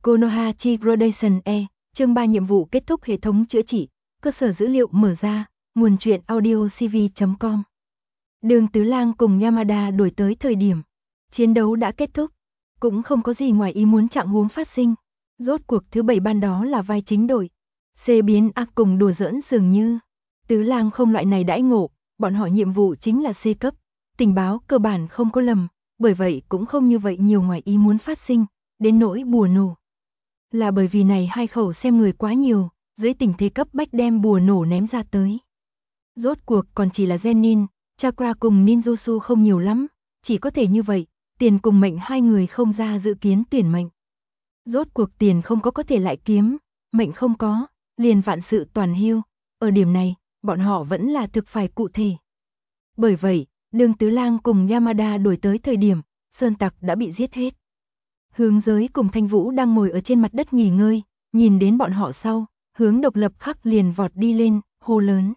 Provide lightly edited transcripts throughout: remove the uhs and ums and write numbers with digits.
Konoha Chi Gradation E, chương 3 nhiệm vụ kết thúc hệ thống chữa trị, cơ sở dữ liệu mở ra, nguồn truyện audio cv.com. Đường Tứ Lang cùng Yamada đuổi tới thời điểm chiến đấu đã kết thúc, cũng không có gì ngoài ý muốn trạng huống phát sinh. Rốt cuộc thứ 7 ban đó là vai chính đội, C biến ác cùng đùa giỡn dường như. Tứ Lang không loại này đãi ngộ, bọn họ nhiệm vụ chính là C cấp, tình báo cơ bản không có lầm, bởi vậy cũng không như vậy nhiều ngoài ý muốn phát sinh, đến nỗi bùa nổ. Là bởi vì này hai khẩu xem người quá nhiều, dưới tình thế cấp bách đem bùa nổ ném ra tới. Rốt cuộc còn chỉ là Genin, Chakra cùng Ninjutsu không nhiều lắm, chỉ có thể như vậy, tiền cùng mệnh hai người không ra dự kiến tuyển mệnh. Rốt cuộc tiền không có thể lại kiếm, mệnh không có, liền vạn sự toàn hưu, ở điểm này, bọn họ vẫn là thực phải cụ thể. Bởi vậy, Đường Tứ Lang cùng Yamada đuổi tới thời điểm, sơn tặc đã bị giết hết. Hướng Giới cùng Thanh Vũ đang ngồi ở trên mặt đất nghỉ ngơi, nhìn đến bọn họ sau, Hướng Độc Lập khắc liền vọt đi lên, hô lớn.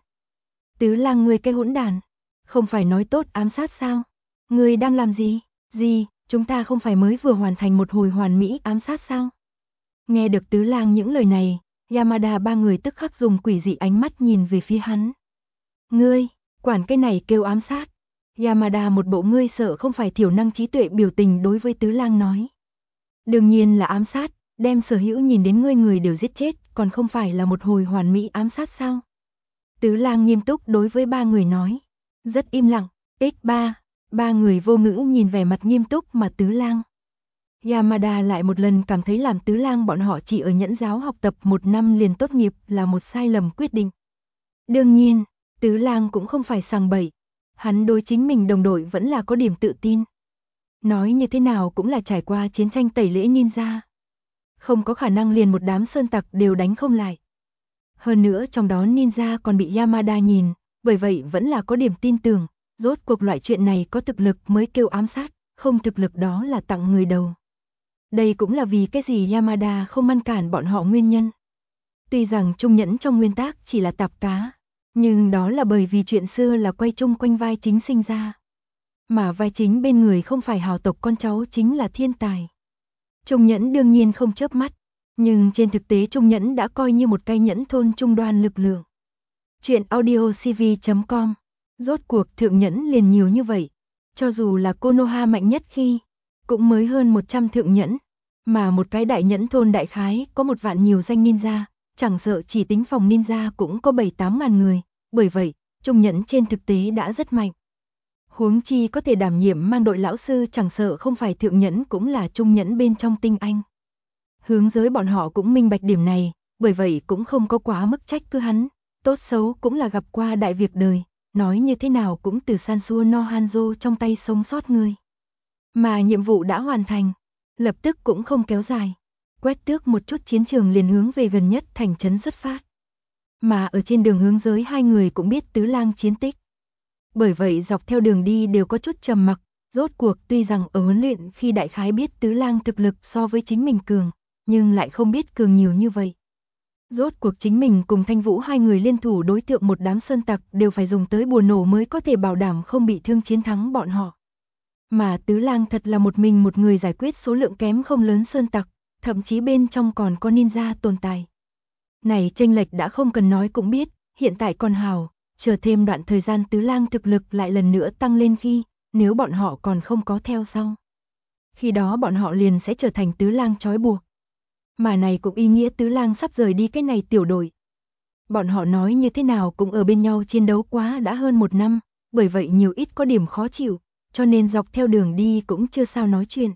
Tứ Lang ngươi cái hỗn đàn, không phải nói tốt ám sát sao? Ngươi đang làm gì? Gì, chúng ta không phải mới vừa hoàn thành một hồi hoàn mỹ ám sát sao? Nghe được Tứ Lang những lời này, Yamada ba người tức khắc dùng quỷ dị ánh mắt nhìn về phía hắn. Ngươi, quản cái này kêu ám sát. Yamada một bộ ngươi sợ không phải thiểu năng trí tuệ biểu tình đối với Tứ Lang nói. Đương nhiên là ám sát, đem sở hữu nhìn đến ngươi người đều giết chết, còn không phải là một hồi hoàn mỹ ám sát sao? Tứ Lang nghiêm túc đối với ba người nói. Rất im lặng, X3, ba người vô ngữ nhìn vẻ mặt nghiêm túc mà Tứ Lang. Yamada lại một lần cảm thấy làm Tứ Lang bọn họ chỉ ở Nhẫn giáo học tập 1 năm liền tốt nghiệp là một sai lầm quyết định. Đương nhiên, Tứ Lang cũng không phải sằng bậy, hắn đối chính mình đồng đội vẫn là có điểm tự tin. Nói như thế nào cũng là trải qua chiến tranh tẩy lễ ninja. Không có khả năng liền một đám sơn tặc đều đánh không lại. Hơn nữa trong đó ninja còn bị Yamada nhìn, bởi vậy vẫn là có điểm tin tưởng, rốt cuộc loại chuyện này có thực lực mới kêu ám sát, không thực lực đó là tặng người đầu. Đây cũng là vì cái gì Yamada không ngăn cản bọn họ nguyên nhân. Tuy rằng Trung Nhẫn trong nguyên tác chỉ là tạp cá, nhưng đó là bởi vì chuyện xưa là quay chung quanh vai chính sinh ra. Mà vai chính bên người không phải hào tộc con cháu chính là thiên tài. Trung Nhẫn đương nhiên không chớp mắt, nhưng trên thực tế Trung Nhẫn đã coi như một cái nhẫn thôn trung đoan lực lượng. Chuyện audio cv.com. Rốt cuộc thượng nhẫn liền nhiều như vậy. Cho dù là Konoha mạnh nhất khi, cũng mới hơn 100 thượng nhẫn. Mà một cái đại nhẫn thôn đại khái có 1 vạn nhiều danh ninja, chẳng sợ chỉ tính phòng ninja cũng có 7-8 ngàn người. Bởi vậy, Trung Nhẫn trên thực tế đã rất mạnh. Huống chi có thể đảm nhiệm mang đội lão sư chẳng sợ không phải thượng nhẫn cũng là Trung Nhẫn bên trong tinh anh. Hướng Giới bọn họ cũng minh bạch điểm này, bởi vậy cũng không có quá mức trách cứ hắn, tốt xấu cũng là gặp qua đại việc đời, nói như thế nào cũng từ Sansuo no Hanzo trong tay sống sót người. Mà nhiệm vụ đã hoàn thành, lập tức cũng không kéo dài, quét tước một chút chiến trường liền hướng về gần nhất thành trấn xuất phát. Mà ở trên đường Hướng Giới hai người cũng biết Tứ Lang chiến tích. Bởi vậy dọc theo đường đi đều có chút trầm mặc, rốt cuộc tuy rằng ở huấn luyện khi đại khái biết Tứ Lang thực lực so với chính mình cường, nhưng lại không biết cường nhiều như vậy. Rốt cuộc chính mình cùng Thanh Vũ hai người liên thủ đối tượng một đám sơn tặc đều phải dùng tới bùa nổ mới có thể bảo đảm không bị thương chiến thắng bọn họ. Mà Tứ Lang thật là một mình một người giải quyết số lượng kém không lớn sơn tặc, thậm chí bên trong còn có ninja tồn tại. Này chênh lệch đã không cần nói cũng biết, hiện tại còn hào, chờ thêm đoạn thời gian Tứ Lang thực lực lại lần nữa tăng lên khi, nếu bọn họ còn không có theo sau. Khi đó bọn họ liền sẽ trở thành Tứ Lang trói buộc. Mà này cũng ý nghĩa Tứ Lang sắp rời đi cái này tiểu đội. Bọn họ nói như thế nào cũng ở bên nhau chiến đấu quá đã hơn 1 năm, bởi vậy nhiều ít có điểm khó chịu, cho nên dọc theo đường đi cũng chưa sao nói chuyện.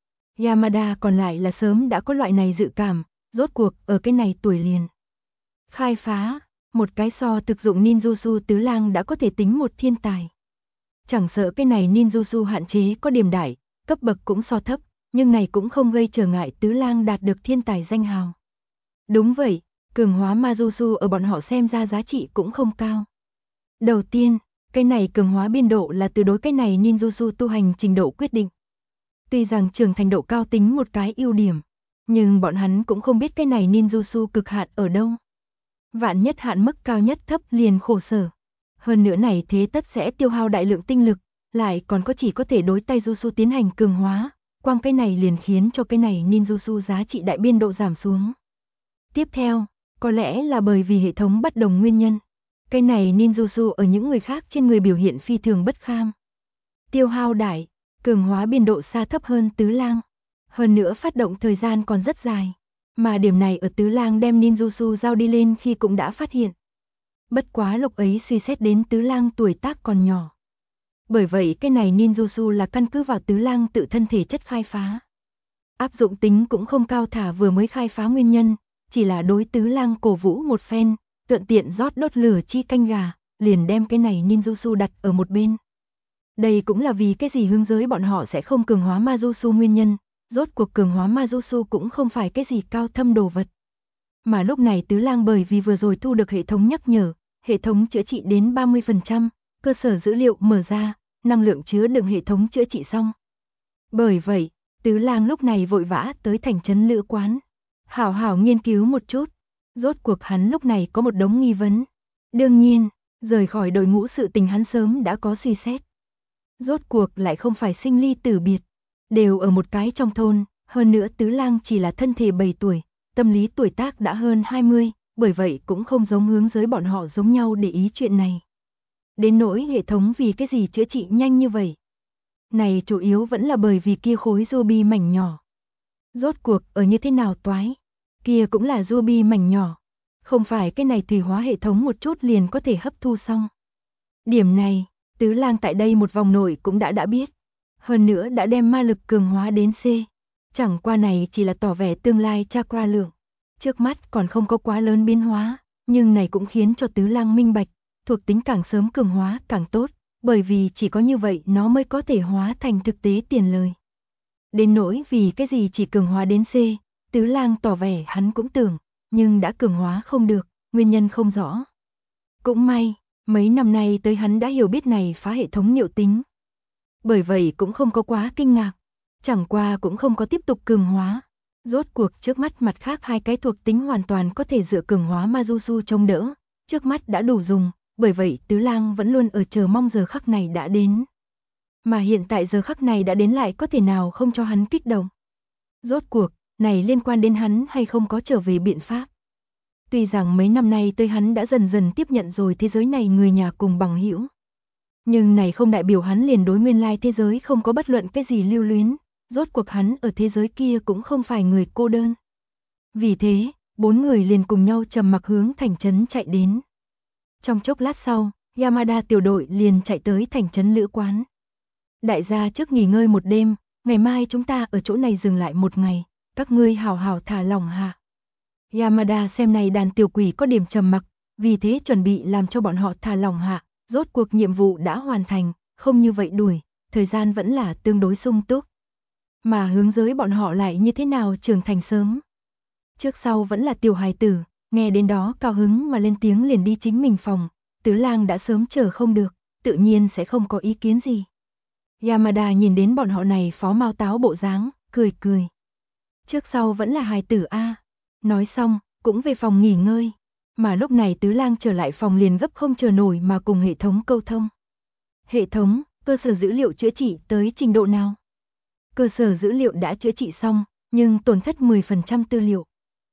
Yamada còn lại là sớm đã có loại này dự cảm, rốt cuộc ở cái này tuổi liền. Khai phá, một cái so thực dụng ninjutsu Tứ Lang đã có thể tính một thiên tài. Chẳng sợ cái này ninjutsu hạn chế có điểm đại, cấp bậc cũng so thấp, nhưng này cũng không gây trở ngại Tứ Lang đạt được thiên tài danh hào. Đúng vậy, cường hóa Majutsu ở bọn họ xem ra giá trị cũng không cao. Đầu tiên, cái này cường hóa biên độ là từ đối cái này ninjutsu tu hành trình độ quyết định. Tuy rằng trưởng thành độ cao tính một cái ưu điểm, nhưng bọn hắn cũng không biết cái này ninjutsu cực hạn ở đâu. Vạn nhất hạn mức cao nhất thấp liền khổ sở. Hơn nữa này thế tất sẽ tiêu hao đại lượng tinh lực, lại còn có chỉ có thể đối tay jutsu tiến hành cường hóa, Quang cái này liền khiến cho cái này ninjutsu giá trị đại biên độ giảm xuống. Tiếp theo, có lẽ là bởi vì hệ thống bất đồng nguyên nhân. Cái này ninjutsu ở những người khác trên người biểu hiện phi thường bất kham. Tiêu hao đại, cường hóa biên độ xa thấp hơn Tứ Lang. Hơn nữa phát động thời gian còn rất dài. Mà điểm này ở Tứ Lang đem ninjutsu giao đi lên khi cũng đã phát hiện. Bất quá lúc ấy suy xét đến Tứ Lang tuổi tác còn nhỏ. Bởi vậy cái này ninjutsu là căn cứ vào Tứ Lang tự thân thể chất khai phá. Áp dụng tính cũng không cao thả vừa mới khai phá nguyên nhân, chỉ là đối Tứ Lang cổ vũ một phen, thuận tiện rót đốt lửa chi canh gà, liền đem cái này ninjutsu đặt ở một bên. Đây cũng là vì cái gì hướng giới bọn họ sẽ không cường hóa Majutsu nguyên nhân, rốt cuộc cường hóa Majutsu cũng không phải cái gì cao thâm đồ vật. Mà lúc này Tứ Lang bởi vì vừa rồi thu được hệ thống nhắc nhở, hệ thống chữa trị đến 30%, cơ sở dữ liệu mở ra, năng lượng chứa đựng hệ thống chữa trị xong. Bởi vậy, Tứ Lang lúc này vội vã tới thành trấn lữ quán. Hảo hảo nghiên cứu một chút, rốt cuộc hắn lúc này có một đống nghi vấn. Đương nhiên, rời khỏi đội ngũ sự tình hắn sớm đã có suy xét. Rốt cuộc lại không phải sinh ly tử biệt, đều ở một cái trong thôn, hơn nữa Tứ Lang chỉ là thân thể 7 tuổi, tâm lý tuổi tác đã hơn 20, bởi vậy cũng không giống hướng giới bọn họ giống nhau để ý chuyện này. Đến nỗi hệ thống vì cái gì chữa trị nhanh như vậy. Này chủ yếu vẫn là bởi vì kia khối ruby mảnh nhỏ. Rốt cuộc ở như thế nào toái, kia cũng là ruby mảnh nhỏ. Không phải cái này thủy hóa hệ thống một chút liền có thể hấp thu xong. Điểm này, Tứ Lang tại đây một vòng nội cũng đã biết. Hơn nữa đã đem ma lực cường hóa đến C. Chẳng qua này chỉ là tỏ vẻ tương lai chakra lượng. Trước mắt còn không có quá lớn biến hóa, nhưng này cũng khiến cho Tứ Lang minh bạch, thuộc tính càng sớm cường hóa càng tốt, bởi vì chỉ có như vậy nó mới có thể hóa thành thực tế tiền lời. Đến nỗi vì cái gì chỉ cường hóa đến C, Tứ Lang tỏ vẻ hắn cũng tưởng, nhưng đã cường hóa không được, nguyên nhân không rõ. Cũng may, mấy năm nay tới hắn đã hiểu biết này phá hệ thống nhiệu tính. Bởi vậy cũng không có quá kinh ngạc, chẳng qua cũng không có tiếp tục cường hóa. Rốt cuộc trước mắt mặt khác hai cái thuộc tính hoàn toàn có thể dựa cường hóa Majutsu chống đỡ, trước mắt đã đủ dùng, bởi vậy Tứ Lang vẫn luôn ở chờ mong giờ khắc này đã đến. Mà hiện tại giờ khắc này đã đến lại có thể nào không cho hắn kích động. Rốt cuộc, này liên quan đến hắn hay không có trở về biện pháp. Tuy rằng mấy năm nay tới hắn đã dần dần tiếp nhận rồi thế giới này người nhà cùng bằng hữu. Nhưng này không đại biểu hắn liền đối nguyên lai thế giới không có bất luận cái gì lưu luyến, rốt cuộc hắn ở thế giới kia cũng không phải người cô đơn. Vì thế, 4 người liền cùng nhau trầm mặc hướng thành trấn chạy đến. Trong chốc lát sau, Yamada tiểu đội liền chạy tới thành trấn lữ quán. Đại gia trước nghỉ ngơi một đêm, ngày mai chúng ta ở chỗ này dừng lại một ngày, các ngươi hào hào thả lỏng hạ. Yamada xem này đàn tiểu quỷ có điểm trầm mặc, vì thế chuẩn bị làm cho bọn họ thả lỏng hạ, rốt cuộc nhiệm vụ đã hoàn thành, không như vậy đuổi, thời gian vẫn là tương đối sung túc. Mà hướng giới bọn họ lại như thế nào trưởng thành sớm. Trước sau vẫn là tiểu hài tử, nghe đến đó cao hứng mà lên tiếng liền đi chính mình phòng, Tứ Lang đã sớm chờ không được, tự nhiên sẽ không có ý kiến gì. Yamada nhìn đến bọn họ này phó mao táo bộ dáng, cười cười. Trước sau vẫn là hài tử a. Nói xong, cũng về phòng nghỉ ngơi. Mà lúc này Tứ Lang trở lại phòng liền gấp không chờ nổi mà cùng hệ thống câu thông. Hệ thống, cơ sở dữ liệu chữa trị tới trình độ nào? Cơ sở dữ liệu đã chữa trị xong, nhưng tổn thất 10% tư liệu.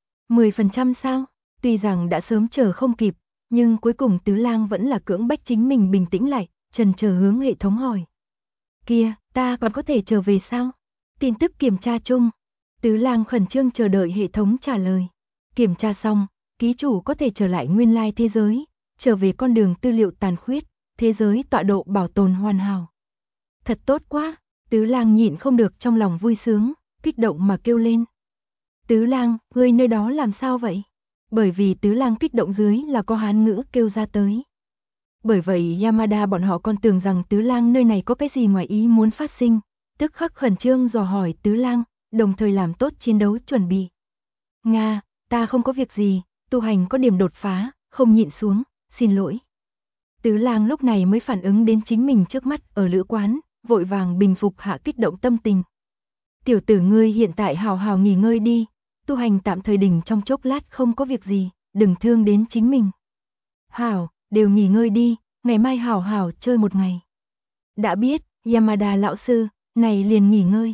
10% sao? Tuy rằng đã sớm chờ không kịp, nhưng cuối cùng Tứ Lang vẫn là cưỡng bách chính mình bình tĩnh lại, chần chờ hướng hệ thống hỏi. Kia, ta còn có thể trở về sao? Tin tức kiểm tra chung. Tứ Lang khẩn trương chờ đợi hệ thống trả lời. Kiểm tra xong, ký chủ có thể trở lại nguyên lai thế giới, trở về con đường tư liệu tàn khuyết, thế giới tọa độ bảo tồn hoàn hảo. Thật tốt quá, Tứ Lang nhịn không được trong lòng vui sướng, kích động mà kêu lên. Tứ Lang, ngươi nơi đó làm sao vậy? Bởi vì Tứ Lang kích động dưới là có hán ngữ kêu ra tới. Bởi vậy Yamada bọn họ còn tưởng rằng Tứ Lang nơi này có cái gì ngoài ý muốn phát sinh, tức khắc khẩn trương dò hỏi Tứ Lang, đồng thời làm tốt chiến đấu chuẩn bị. Nga, ta không có việc gì, tu hành có điểm đột phá, không nhịn xuống, xin lỗi. Tứ Lang lúc này mới phản ứng đến chính mình trước mắt ở lữ quán, vội vàng bình phục hạ kích động tâm tình. Tiểu tử ngươi hiện tại hào hào nghỉ ngơi đi, tu hành tạm thời đình trong chốc lát không có việc gì, đừng thương đến chính mình. Hảo, đều nghỉ ngơi đi, ngày mai hảo hảo chơi một ngày. Đã biết, Yamada lão sư, này liền nghỉ ngơi.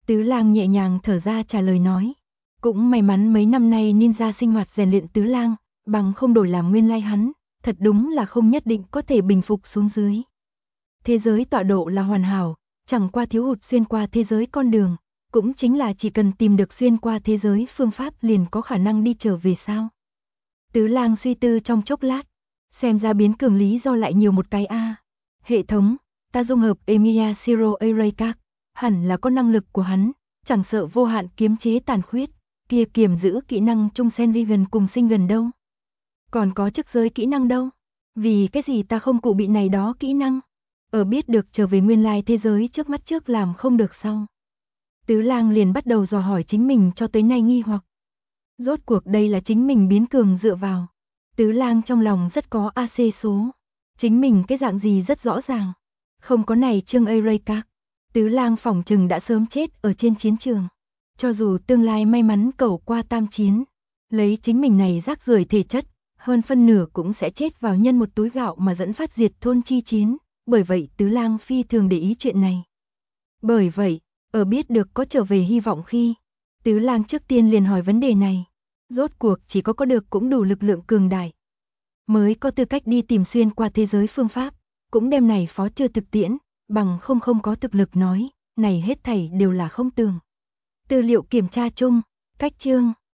Tứ Lang nhẹ nhàng thở ra trả lời nói. Cũng may mắn mấy năm nay ninja sinh hoạt rèn luyện Tứ Lang, bằng không đổi làm nguyên lai hắn, thật đúng là không nhất định có thể bình phục xuống dưới. Thế giới tọa độ là hoàn hảo, chẳng qua thiếu hụt xuyên qua thế giới con đường, cũng chính là chỉ cần tìm được xuyên qua thế giới phương pháp liền có khả năng đi trở về sao. Tứ Lang suy tư trong chốc lát, xem ra biến cường lý do lại nhiều một cái a. Hệ thống, ta dung hợp Emiya Zero Array Card, hẳn là có năng lực của hắn, chẳng sợ vô hạn kiếm chế tàn khuyết, kia kiềm giữ kỹ năng chung Senrigan cùng sinh gần đâu. Còn có chức giới kỹ năng đâu? Vì cái gì ta không cụ bị này đó kỹ năng? Ở biết được trở về nguyên lai thế giới trước mắt trước làm không được sau. Tứ Lang liền bắt đầu dò hỏi chính mình cho tới nay nghi hoặc. Rốt cuộc đây là chính mình biến cường dựa vào. Tứ Lang trong lòng rất có AC số. Chính mình cái dạng gì rất rõ ràng. Không có này chương Array Card, Tứ Lang phỏng chừng đã sớm chết ở trên chiến trường. Cho dù tương lai may mắn cẩu qua tam chiến, lấy chính mình này rác rưởi thể chất, hơn phân nửa cũng sẽ chết vào nhân một túi gạo mà dẫn phát diệt thôn chi chiến, bởi vậy Tứ Lang phi thường để ý chuyện này. Bởi vậy, ở biết được có trở về hy vọng khi, Tứ Lang trước tiên liền hỏi vấn đề này. Rốt cuộc chỉ có được cũng đủ lực lượng cường đại, mới có tư cách đi tìm xuyên qua thế giới phương pháp, cũng đem này phó chưa thực tiễn, bằng không có thực lực nói, này hết thảy đều là không tưởng. Tư liệu kiểm tra chung, cách chương